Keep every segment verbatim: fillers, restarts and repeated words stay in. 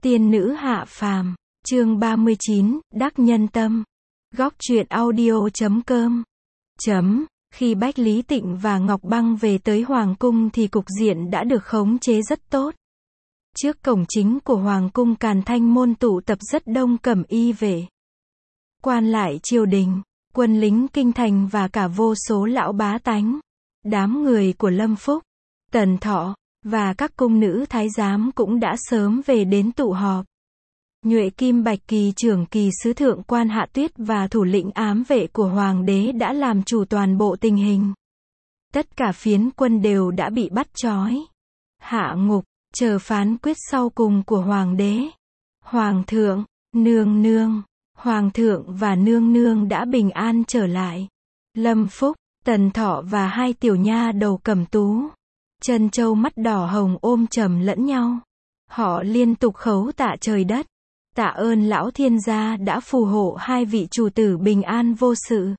Tiên nữ hạ phàm, chương ba mươi chín, đắc nhân tâm. Góc truyện audio chấm com. Chấm. Khi Bách Lý Tịnh và Ngọc Băng về tới Hoàng cung thì cục diện đã được khống chế rất tốt. Trước cổng chính của Hoàng cung Càn Thanh môn tụ tập rất đông cẩm y vệ, quan lại triều đình, quân lính kinh thành và cả vô số lão bá tánh. Đám người của Lâm Phúc, Tần Thọ và các cung nữ thái giám cũng đã sớm về đến tụ họp. Nhuệ Kim Bạch Kỳ trưởng kỳ sứ thượng quan Hạ Tuyết và thủ lĩnh ám vệ của Hoàng đế đã làm chủ toàn bộ tình hình. Tất cả phiến quân đều đã bị bắt trói, hạ ngục, chờ phán quyết sau cùng của Hoàng đế. Hoàng thượng, nương nương, Hoàng thượng và nương nương đã bình an trở lại. Lâm Phúc, Tần Thọ và hai tiểu nha đầu Cẩm Tú, Trân Châu mắt đỏ hồng ôm chầm lẫn nhau. Họ liên tục khấu tạ trời đất, tạ ơn lão thiên gia đã phù hộ hai vị chủ tử bình an vô sự.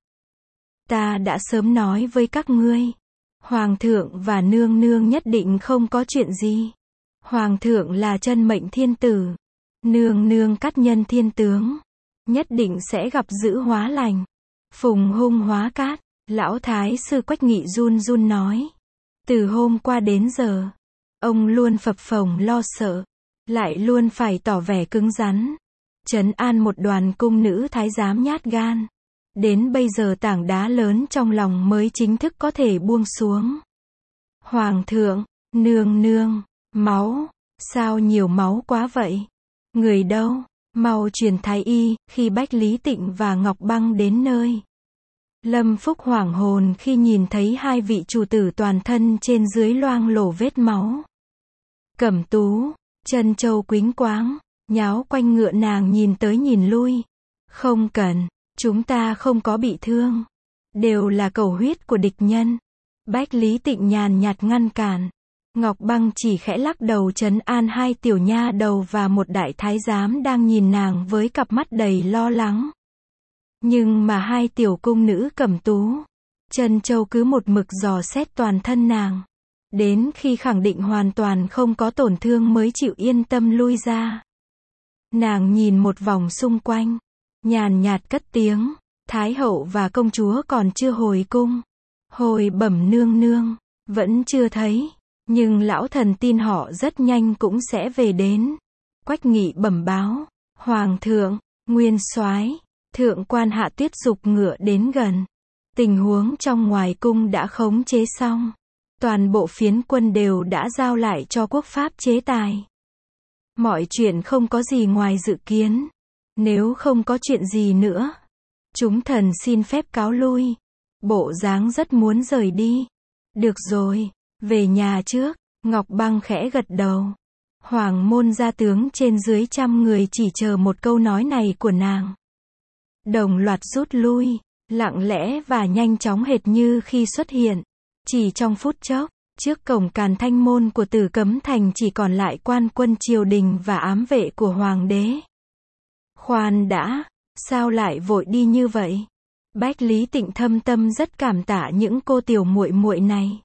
Ta đã sớm nói với các ngươi, Hoàng thượng và nương nương nhất định không có chuyện gì. Hoàng thượng là chân mệnh thiên tử, nương nương cát nhân thiên tướng, nhất định sẽ gặp dữ hóa lành, phùng hung hóa cát. Lão thái sư Quách Nghị run run nói. Từ hôm qua đến giờ, ông luôn phập phồng lo sợ, lại luôn phải tỏ vẻ cứng rắn, trấn an một đoàn cung nữ thái giám nhát gan. Đến bây giờ tảng đá lớn trong lòng mới chính thức có thể buông xuống. Hoàng thượng, nương nương, máu, sao nhiều máu quá vậy? Người đâu? Mau truyền thái y. Khi Bách Lý Tịnh và Ngọc Băng đến nơi, Lâm Phúc hoảng hồn khi nhìn thấy hai vị chủ tử toàn thân trên dưới loang lổ vết máu. Cẩm Tú, Trân Châu quýnh quáng, nháo quanh ngựa nàng nhìn tới nhìn lui. Không cần, chúng ta không có bị thương, đều là cầu huyết của địch nhân. Bách Lý Tịnh nhàn nhạt ngăn cản. Ngọc Băng chỉ khẽ lắc đầu trấn an hai tiểu nha đầu và một đại thái giám đang nhìn nàng với cặp mắt đầy lo lắng. Nhưng mà hai tiểu cung nữ Cẩm Tú, Trân Châu cứ một mực dò xét toàn thân nàng, đến khi khẳng định hoàn toàn không có tổn thương mới chịu yên tâm lui ra. Nàng nhìn một vòng xung quanh, nhàn nhạt cất tiếng, Thái hậu và công chúa còn chưa hồi cung. Hồi bẩm nương nương, vẫn chưa thấy, nhưng lão thần tin họ rất nhanh cũng sẽ về đến. Quách Nghị bẩm báo, Hoàng thượng, nguyên soái, thượng quan Hạ Tuyết giục ngựa đến gần. Tình huống trong ngoài cung đã khống chế xong, toàn bộ phiến quân đều đã giao lại cho quốc pháp chế tài. Mọi chuyện không có gì ngoài dự kiến. Nếu không có chuyện gì nữa, chúng thần xin phép cáo lui. Bộ dáng rất muốn rời đi. Được rồi, về nhà trước. Ngọc Băng khẽ gật đầu. Hoàng môn gia tướng trên dưới trăm người chỉ chờ một câu nói này của nàng. Đồng loạt rút lui, lặng lẽ và nhanh chóng hệt như khi xuất hiện. Chỉ trong phút chốc, trước cổng Càn Thanh môn của Tử Cấm Thành chỉ còn lại quan quân triều đình và ám vệ của Hoàng đế. Khoan đã, sao lại vội đi như vậy? Bách Lý Tịnh thâm tâm rất cảm tạ những cô tiểu muội muội này.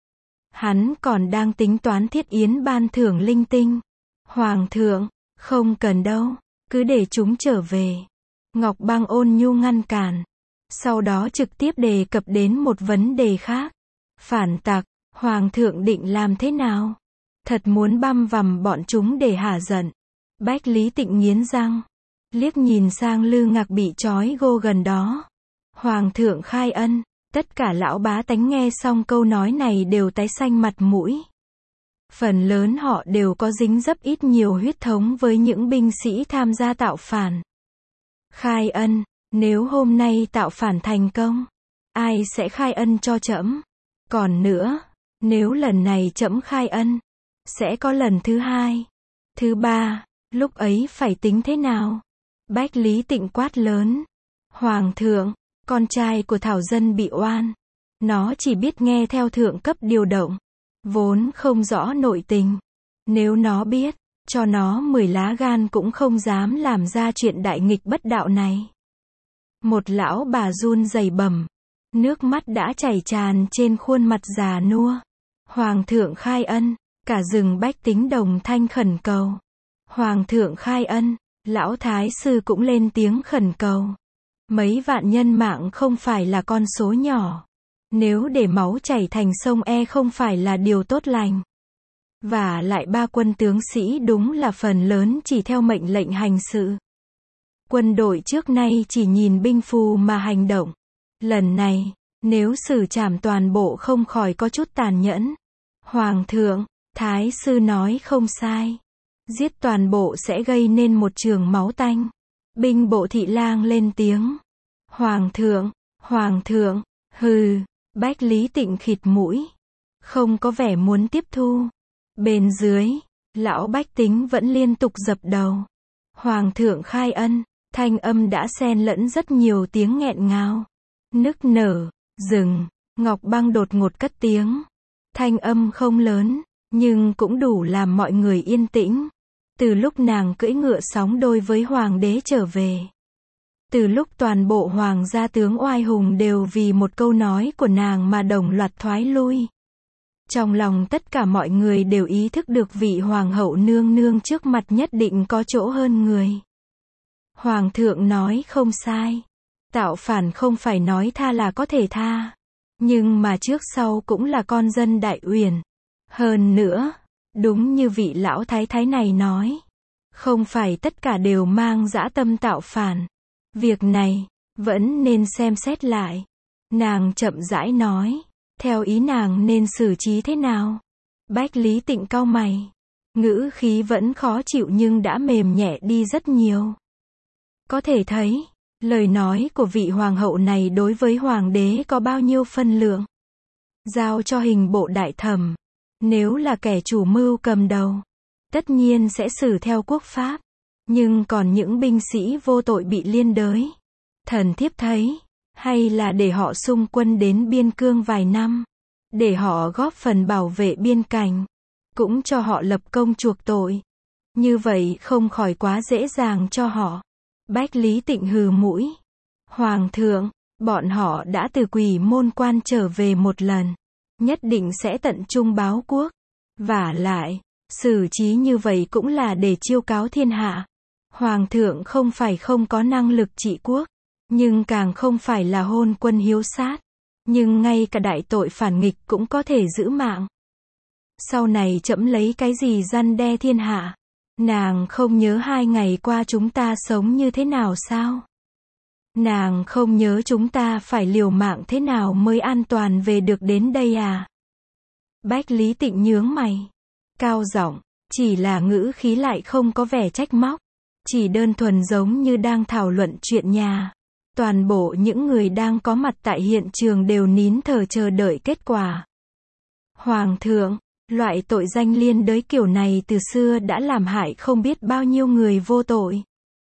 Hắn còn đang tính toán thiết yến ban thưởng linh tinh. Hoàng thượng, không cần đâu, cứ để chúng trở về. Ngọc Băng ôn nhu ngăn cản. Sau đó trực tiếp đề cập đến một vấn đề khác. Phản tặc, Hoàng thượng định làm thế nào? Thật muốn băm vằm bọn chúng để hả giận. Bách Lý Tịnh nghiến răng, liếc nhìn sang Lư Ngạc bị trói gô gần đó. Hoàng thượng khai ân. Tất cả lão bá tánh nghe xong câu nói này đều tái xanh mặt mũi. Phần lớn họ đều có dính dấp ít nhiều huyết thống với những binh sĩ tham gia tạo phản. Khai ân, nếu hôm nay tạo phản thành công, ai sẽ khai ân cho trẫm? Còn nữa, nếu lần này trẫm khai ân, sẽ có lần thứ hai, thứ ba, lúc ấy phải tính thế nào? Bách Lý Tịnh quát lớn. Hoàng thượng, con trai của Thảo Dân bị oan. Nó chỉ biết nghe theo thượng cấp điều động, vốn không rõ nội tình. Nếu nó biết, cho nó mười lá gan cũng không dám làm ra chuyện đại nghịch bất đạo này. Một lão bà run rẩy bẩm, nước mắt đã chảy tràn trên khuôn mặt già nua. Hoàng thượng khai ân, cả rừng bách tính đồng thanh khẩn cầu. Hoàng thượng khai ân, lão thái sư cũng lên tiếng khẩn cầu. Mấy vạn nhân mạng không phải là con số nhỏ. Nếu để máu chảy thành sông e không phải là điều tốt lành. Và lại ba quân tướng sĩ đúng là phần lớn chỉ theo mệnh lệnh hành sự. Quân đội trước nay chỉ nhìn binh phù mà hành động. Lần này, nếu xử trảm toàn bộ không khỏi có chút tàn nhẫn. Hoàng thượng, thái sư nói không sai. Giết toàn bộ sẽ gây nên một trường máu tanh. Binh bộ thị lang lên tiếng. Hoàng thượng, hoàng thượng, hừ, Bách Lý Tịnh khịt mũi. Không có vẻ muốn tiếp thu. Bên dưới, lão bách tính vẫn liên tục dập đầu. Hoàng thượng khai ân, thanh âm đã xen lẫn rất nhiều tiếng nghẹn ngào. Nức nở, dừng, Ngọc Băng đột ngột cất tiếng. Thanh âm không lớn, nhưng cũng đủ làm mọi người yên tĩnh. Từ lúc nàng cưỡi ngựa sóng đôi với hoàng đế trở về. Từ lúc toàn bộ hoàng gia tướng oai hùng đều vì một câu nói của nàng mà đồng loạt thoái lui. Trong lòng tất cả mọi người đều ý thức được vị hoàng hậu nương nương trước mặt nhất định có chỗ hơn người. Hoàng thượng nói không sai. Tạo phản không phải nói tha là có thể tha. Nhưng mà trước sau cũng là con dân Đại Uyển. Hơn nữa, đúng như vị lão thái thái này nói. Không phải tất cả đều mang dã tâm tạo phản. Việc này, vẫn nên xem xét lại. Nàng chậm rãi nói. Theo ý nàng nên xử trí thế nào? Bách Lý Tịnh cau mày. Ngữ khí vẫn khó chịu nhưng đã mềm nhẹ đi rất nhiều. Có thể thấy, lời nói của vị hoàng hậu này đối với hoàng đế có bao nhiêu phân lượng. Giao cho hình bộ đại thẩm. Nếu là kẻ chủ mưu cầm đầu, tất nhiên sẽ xử theo quốc pháp. Nhưng còn những binh sĩ vô tội bị liên đới, thần thiếp thấy, hay là để họ xung quân đến biên cương vài năm, để họ góp phần bảo vệ biên cảnh, cũng cho họ lập công chuộc tội. Như vậy không khỏi quá dễ dàng cho họ. Bách Lý Tịnh hừ mũi. Hoàng thượng, bọn họ đã từ Quỷ Môn Quan trở về một lần, nhất định sẽ tận trung báo quốc. Vả lại, xử trí như vậy cũng là để chiêu cáo thiên hạ. Hoàng thượng không phải không có năng lực trị quốc, nhưng càng không phải là hôn quân hiếu sát. Nhưng ngay cả đại tội phản nghịch cũng có thể giữ mạng. Sau này trẫm lấy cái gì răn đe thiên hạ? Nàng không nhớ hai ngày qua chúng ta sống như thế nào sao? Nàng không nhớ chúng ta phải liều mạng thế nào mới an toàn về được đến đây à? Bách Lý Tịnh nhướng mày, cao giọng, chỉ là ngữ khí lại không có vẻ trách móc, chỉ đơn thuần giống như đang thảo luận chuyện nhà. Toàn bộ những người đang có mặt tại hiện trường đều nín thở chờ đợi kết quả. Hoàng thượng, loại tội danh liên đới kiểu này từ xưa đã làm hại không biết bao nhiêu người vô tội.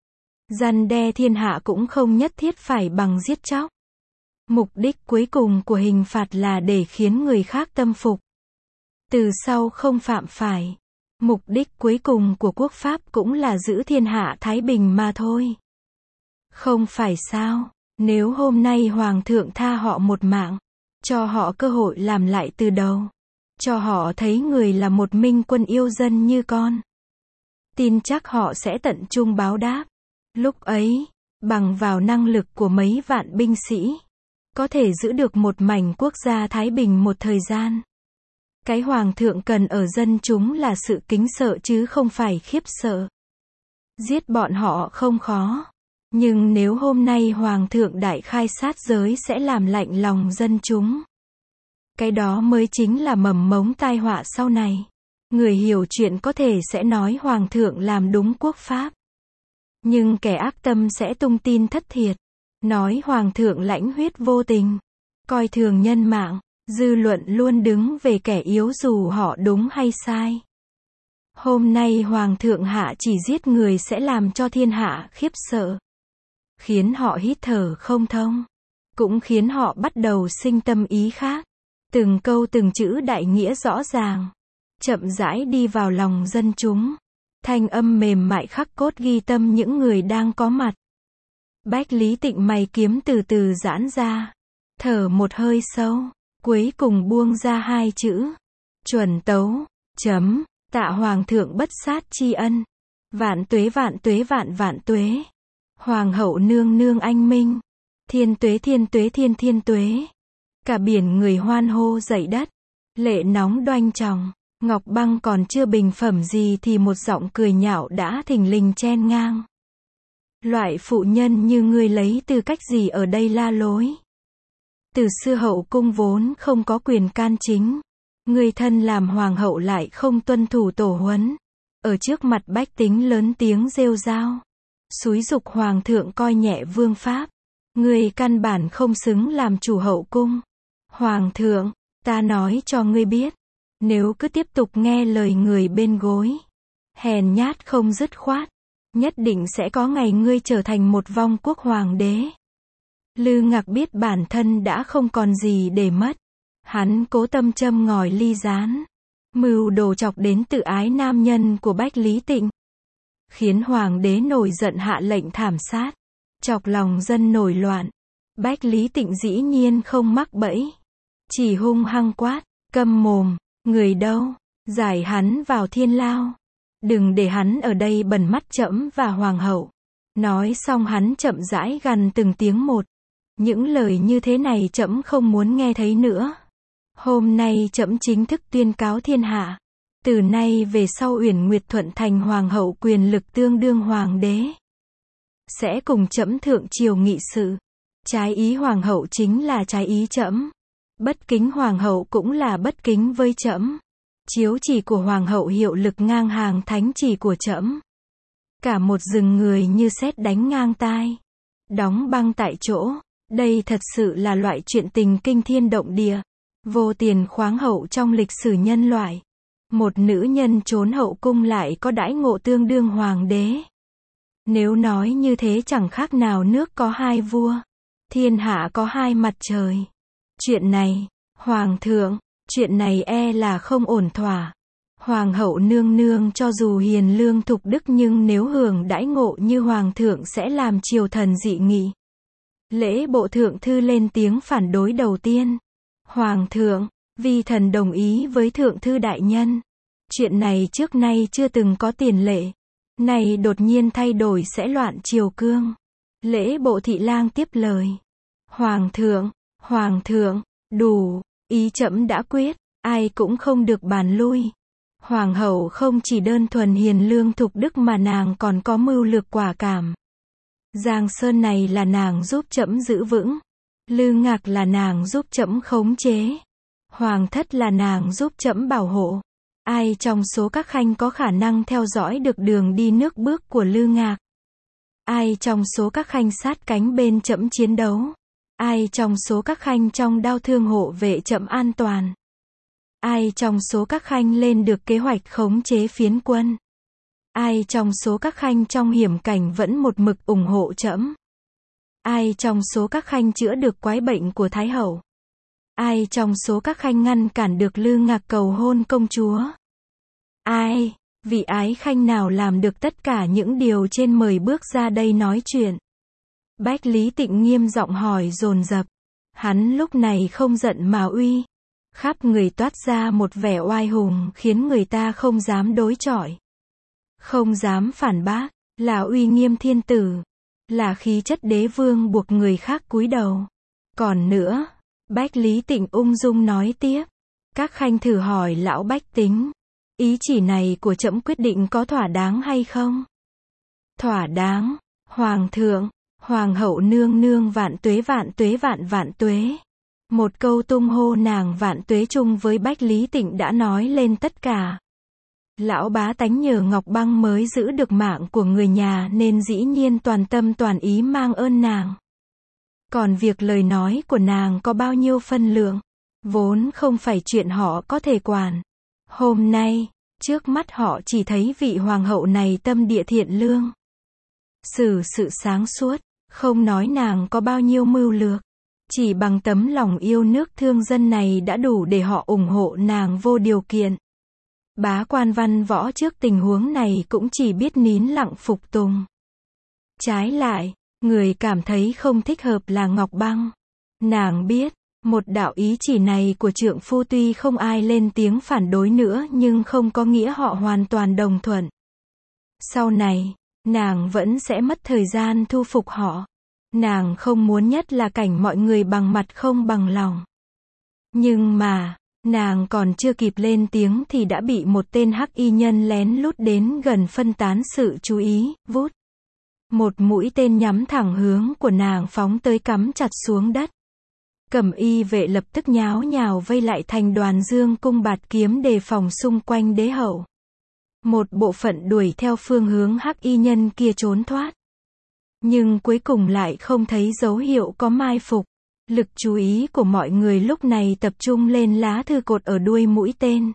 Răn đe thiên hạ cũng không nhất thiết phải bằng giết chóc. Mục đích cuối cùng của hình phạt là để khiến người khác tâm phục. Từ sau không phạm phải. Mục đích cuối cùng của quốc pháp cũng là giữ thiên hạ thái bình mà thôi. Không phải sao? Nếu hôm nay Hoàng thượng tha họ một mạng, cho họ cơ hội làm lại từ đầu, cho họ thấy người là một minh quân yêu dân như con, tin chắc họ sẽ tận trung báo đáp. Lúc ấy, bằng vào năng lực của mấy vạn binh sĩ, có thể giữ được một mảnh quốc gia thái bình một thời gian. Cái Hoàng thượng cần ở dân chúng là sự kính sợ chứ không phải khiếp sợ. Giết bọn họ không khó. Nhưng nếu hôm nay Hoàng thượng đại khai sát giới sẽ làm lạnh lòng dân chúng. Cái đó mới chính là mầm mống tai họa sau này. Người hiểu chuyện có thể sẽ nói Hoàng thượng làm đúng quốc pháp. Nhưng kẻ ác tâm sẽ tung tin thất thiệt. Nói Hoàng thượng lãnh huyết vô tình. Coi thường nhân mạng. Dư luận luôn đứng về kẻ yếu dù họ đúng hay sai. Hôm nay Hoàng thượng hạ chỉ giết người sẽ làm cho thiên hạ khiếp sợ. Khiến họ hít thở không thông. Cũng khiến họ bắt đầu sinh tâm ý khác. Từng câu từng chữ đại nghĩa rõ ràng. Chậm rãi đi vào lòng dân chúng. Thanh âm mềm mại khắc cốt ghi tâm những người đang có mặt. Bách Lý Tịnh mày kiếm từ từ giãn ra. Thở một hơi sâu. Cuối cùng buông ra hai chữ. Chuẩn tấu. Chấm. Tạ Hoàng thượng bất sát tri ân. Vạn tuế vạn tuế vạn vạn tuế. Hoàng hậu nương nương anh minh. Thiên tuế thiên tuế thiên thiên tuế. Cả biển người hoan hô dậy đất. Lệ nóng đoanh tròng. Ngọc Băng còn chưa bình phẩm gì thì một giọng cười nhạo đã thình lình chen ngang. Loại phụ nhân như ngươi lấy tư cách gì ở đây la lối? Từ xưa hậu cung vốn không có quyền can chính. Ngươi thân làm hoàng hậu lại không tuân thủ tổ huấn. Ở trước mặt bách tính lớn tiếng rêu rao. Xúi giục hoàng thượng coi nhẹ vương pháp. Ngươi căn bản không xứng làm chủ hậu cung. Hoàng thượng, ta nói cho ngươi biết. Nếu cứ tiếp tục nghe lời người bên gối. Hèn nhát không dứt khoát. Nhất định sẽ có ngày ngươi trở thành một vong quốc hoàng đế. Lư Ngạc biết bản thân đã không còn gì để mất. Hắn cố tâm châm ngòi ly gián. Mưu đồ chọc đến tự ái nam nhân của Bách Lý Tịnh. Khiến hoàng đế nổi giận hạ lệnh thảm sát. Chọc lòng dân nổi loạn. Bách Lý Tịnh dĩ nhiên không mắc bẫy. Chỉ hung hăng quát, câm mồm, người đâu, giải hắn vào thiên lao. Đừng để hắn ở đây bẩn mắt trẫm và hoàng hậu. Nói xong hắn chậm rãi gằn từng tiếng một. Những lời như thế này trẫm không muốn nghe thấy nữa. Hôm nay trẫm chính thức tuyên cáo thiên hạ. Từ nay về sau Uyển Nguyệt Thuận thành hoàng hậu quyền lực tương đương hoàng đế. Sẽ cùng trẫm thượng triều nghị sự. Trái ý hoàng hậu chính là trái ý trẫm. Bất kính hoàng hậu cũng là bất kính với trẫm. Chiếu chỉ của hoàng hậu hiệu lực ngang hàng thánh chỉ của trẫm. Cả một rừng người như sét đánh ngang tai. Đóng băng tại chỗ. Đây thật sự là loại chuyện tình kinh thiên động địa. Vô tiền khoáng hậu trong lịch sử nhân loại. Một nữ nhân trốn hậu cung lại có đãi ngộ tương đương hoàng đế. Nếu nói như thế chẳng khác nào nước có hai vua. Thiên hạ có hai mặt trời. Chuyện này, hoàng thượng, chuyện này e là không ổn thỏa. Hoàng hậu nương nương cho dù hiền lương thục đức nhưng nếu hưởng đãi ngộ như hoàng thượng sẽ làm triều thần dị nghị. Lễ bộ thượng thư lên tiếng phản đối đầu tiên. Hoàng thượng, vi thần đồng ý với thượng thư đại nhân. Chuyện này trước nay chưa từng có tiền lệ. Này đột nhiên thay đổi sẽ loạn triều cương. Lễ bộ thị lang tiếp lời. Hoàng thượng, hoàng thượng, đủ, ý trẫm đã quyết, ai cũng không được bàn lui. Hoàng hậu không chỉ đơn thuần hiền lương thục đức mà nàng còn có mưu lược quả cảm. Giang sơn này là nàng giúp trẫm giữ vững. Lư Ngạc là nàng giúp trẫm khống chế. Hoàng thất là nàng giúp trẫm bảo hộ. Ai trong số các khanh có khả năng theo dõi được đường đi nước bước của Lư Ngạc? Ai trong số các khanh sát cánh bên trẫm chiến đấu? Ai trong số các khanh trong đao thương hộ vệ trẫm an toàn? Ai trong số các khanh lên được kế hoạch khống chế phiến quân? Ai trong số các khanh trong hiểm cảnh vẫn một mực ủng hộ trẫm? Ai trong số các khanh chữa được quái bệnh của Thái hậu? Ai trong số các khanh ngăn cản được Lư Ngạc cầu hôn công chúa? Ai, vị ái khanh nào làm được tất cả những điều trên mời bước ra đây nói chuyện? Bách Lý Tịnh nghiêm giọng hỏi dồn dập. Hắn lúc này không giận mà uy. Khắp người toát ra một vẻ oai hùng khiến người ta không dám đối chọi. Không dám phản bác, là uy nghiêm thiên tử. Là khí chất đế vương buộc người khác cúi đầu. Còn nữa, Bách Lý Tịnh ung dung nói tiếp. Các khanh thử hỏi lão bách tính. Ý chỉ này của trẫm quyết định có thỏa đáng hay không? Thỏa đáng, hoàng thượng, hoàng hậu nương nương vạn tuế vạn tuế vạn vạn tuế. Một câu tung hô nàng vạn tuế chung với Bách Lý Tịnh đã nói lên tất cả. Lão bá tánh nhờ Ngọc Băng mới giữ được mạng của người nhà nên dĩ nhiên toàn tâm toàn ý mang ơn nàng. Còn việc lời nói của nàng có bao nhiêu phân lượng, vốn không phải chuyện họ có thể quản. Hôm nay, trước mắt họ chỉ thấy vị hoàng hậu này tâm địa thiện lương. Xử sự sáng suốt, không nói nàng có bao nhiêu mưu lược. Chỉ bằng tấm lòng yêu nước thương dân này đã đủ để họ ủng hộ nàng vô điều kiện. Bá quan văn võ trước tình huống này cũng chỉ biết nín lặng phục tùng. Trái lại, người cảm thấy không thích hợp là Ngọc Băng. Nàng biết, một đạo ý chỉ này của trượng phu tuy không ai lên tiếng phản đối nữa nhưng không có nghĩa họ hoàn toàn đồng thuận. Sau này, nàng vẫn sẽ mất thời gian thu phục họ. Nàng không muốn nhất là cảnh mọi người bằng mặt không bằng lòng. Nhưng mà, nàng còn chưa kịp lên tiếng thì đã bị một tên hắc y nhân lén lút đến gần phân tán sự chú ý, vút. Một mũi tên nhắm thẳng hướng của nàng phóng tới cắm chặt xuống đất. Cẩm y vệ lập tức nháo nhào vây lại thành đoàn dương cung bạt kiếm đề phòng xung quanh đế hậu. Một bộ phận đuổi theo phương hướng hắc y nhân kia trốn thoát. Nhưng cuối cùng lại không thấy dấu hiệu có mai phục. Lực chú ý của mọi người lúc này tập trung lên lá thư cột ở đuôi mũi tên.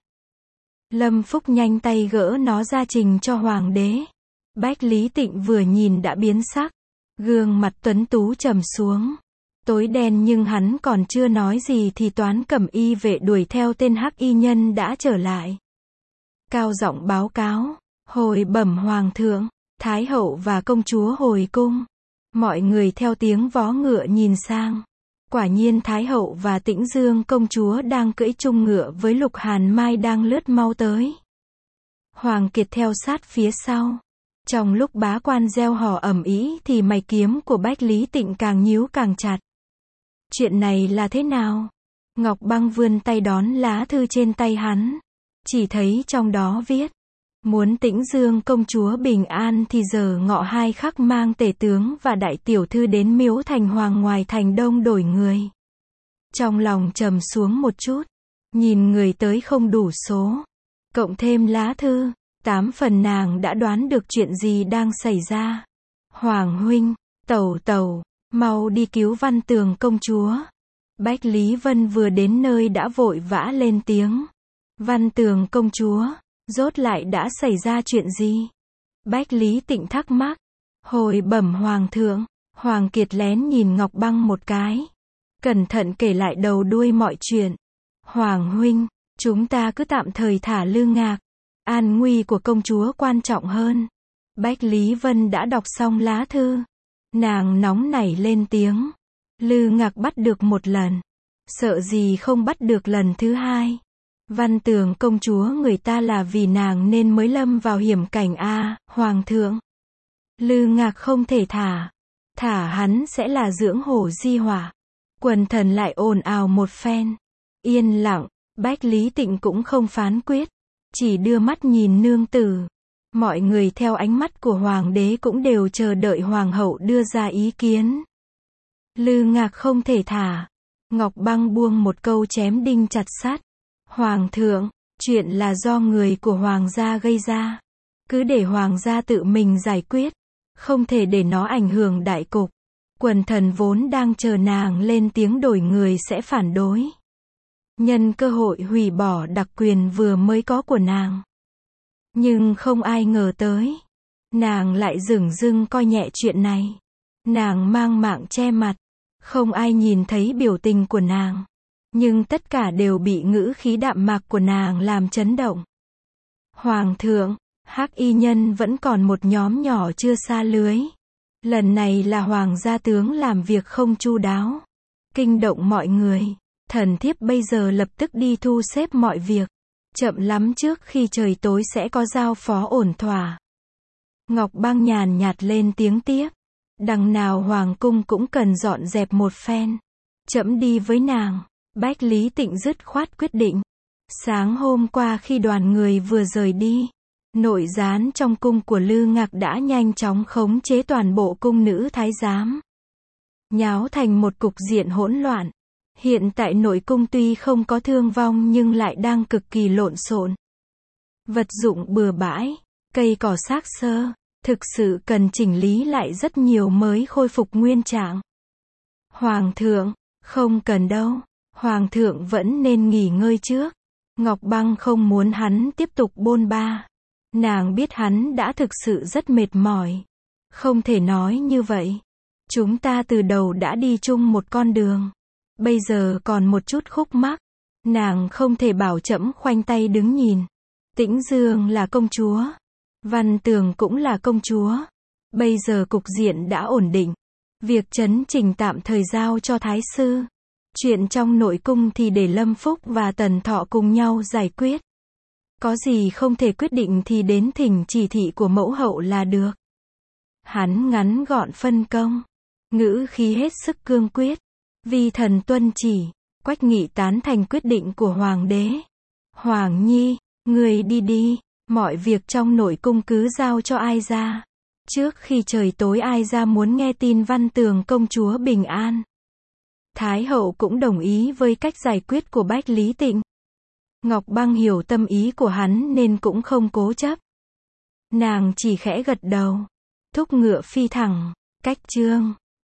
Lâm Phúc nhanh tay gỡ nó ra trình cho hoàng đế. Bách Lý Tịnh vừa nhìn đã biến sắc. Gương mặt tuấn tú trầm xuống. Tối đen nhưng hắn còn chưa nói gì thì toán cẩm y vệ đuổi theo tên hắc y nhân đã trở lại. Cao giọng báo cáo. Hồi bẩm hoàng thượng, thái hậu và công chúa hồi cung. Mọi người theo tiếng vó ngựa nhìn sang. Quả nhiên thái hậu và Tĩnh Dương công chúa đang cưỡi chung ngựa với Lục Hàn Mai đang lướt mau tới. Hoàng Kiệt theo sát phía sau. Trong lúc bá quan reo hò ầm ĩ thì mày kiếm của Bách Lý Tịnh càng nhíu càng chặt. Chuyện này là thế nào? Ngọc Băng vươn tay đón lá thư trên tay hắn. Chỉ thấy trong đó viết. Muốn Tĩnh Dương công chúa bình an thì giờ ngọ hai khắc mang tể tướng và đại tiểu thư đến Miếu Thành Hoàng ngoài thành Đông đổi người. Trong lòng trầm xuống một chút. Nhìn người tới không đủ số. Cộng thêm lá thư. Tám phần nàng đã đoán được chuyện gì đang xảy ra. Hoàng huynh, tẩu tẩu, mau đi cứu Văn Tường công chúa. Bách Lý Vân vừa đến nơi đã vội vã lên tiếng. Văn Tường công chúa, rốt lại đã xảy ra chuyện gì? Bách Lý Tịnh thắc mắc. Hồi bẩm hoàng thượng, Hoàng Kiệt lén nhìn Ngọc Băng một cái. Cẩn thận kể lại đầu đuôi mọi chuyện. Hoàng huynh, chúng ta cứ tạm thời thả Lư Ngạc. An nguy của công chúa quan trọng hơn. Bách Lý Vân đã đọc xong lá thư. Nàng nóng nảy lên tiếng. Lư Ngạc bắt được một lần. Sợ gì không bắt được lần thứ hai. Văn Tường công chúa người ta là vì nàng nên mới lâm vào hiểm cảnh a, hoàng thượng. Lư Ngạc không thể thả. Thả hắn sẽ là dưỡng hổ di hỏa. Quần thần lại ồn ào một phen. Yên lặng, Bách Lý Tịnh cũng không phán quyết. Chỉ đưa mắt nhìn nương tử. Mọi người theo ánh mắt của hoàng đế cũng đều chờ đợi hoàng hậu đưa ra ý kiến. Lư Ngạc không thể thả. Ngọc Băng buông một câu chém đinh chặt sắt. Hoàng thượng, chuyện là do người của hoàng gia gây ra. Cứ để hoàng gia tự mình giải quyết. Không thể để nó ảnh hưởng đại cục. Quần thần vốn đang chờ nàng lên tiếng đổi người sẽ phản đối. Nhân cơ hội hủy bỏ đặc quyền vừa mới có của nàng. Nhưng không ai ngờ tới. Nàng lại dửng dưng coi nhẹ chuyện này. Nàng mang mạng che mặt. Không ai nhìn thấy biểu tình của nàng. Nhưng tất cả đều bị ngữ khí đạm mạc của nàng làm chấn động. Hoàng thượng, hắc y nhân vẫn còn một nhóm nhỏ chưa xa lưới. Lần này là hoàng gia tướng làm việc không chu đáo. Kinh động mọi người. Thần thiếp bây giờ lập tức đi thu xếp mọi việc. Chậm lắm trước khi trời tối sẽ có giao phó ổn thỏa. Ngọc Băng nhàn nhạt lên tiếng tiếp. Đằng nào hoàng cung cũng cần dọn dẹp một phen. Trẫm đi với nàng. Bách Lý Tịnh dứt khoát quyết định. Sáng hôm qua khi đoàn người vừa rời đi, nội gián trong cung của Lư Ngạc đã nhanh chóng khống chế toàn bộ cung nữ thái giám. Nháo thành một cục diện hỗn loạn. Hiện tại nội cung tuy không có thương vong nhưng lại đang cực kỳ lộn xộn. Vật dụng bừa bãi, cây cỏ xác xơ, thực sự cần chỉnh lý lại rất nhiều mới khôi phục nguyên trạng. Hoàng thượng, không cần đâu, hoàng thượng vẫn nên nghỉ ngơi trước. Ngọc Băng không muốn hắn tiếp tục bôn ba. Nàng biết hắn đã thực sự rất mệt mỏi. Không thể nói như vậy. Chúng ta từ đầu đã đi chung một con đường. Bây giờ còn một chút khúc mắc. Nàng không thể bảo trẫm khoanh tay đứng nhìn. Tĩnh Dương là công chúa. Văn Tường cũng là công chúa. Bây giờ cục diện đã ổn định. Việc chấn chỉnh tạm thời giao cho thái sư. Chuyện trong nội cung thì để Lâm Phúc và Tần Thọ cùng nhau giải quyết. Có gì không thể quyết định thì đến thỉnh chỉ thị của mẫu hậu là được. Hắn ngắn gọn phân công, ngữ khí hết sức cương quyết. Vi thần tuân chỉ. Quách Nghị tán thành quyết định của hoàng đế. Hoàng nhi, người đi đi, mọi việc trong nội cung cứ giao cho ai ra. Trước khi trời tối ai ra muốn nghe tin Văn Tường công chúa bình an. Thái hậu cũng đồng ý với cách giải quyết của Bách Lý Tịnh. Ngọc Băng hiểu tâm ý của hắn nên cũng không cố chấp. Nàng chỉ khẽ gật đầu, thúc ngựa phi thẳng, cách trương.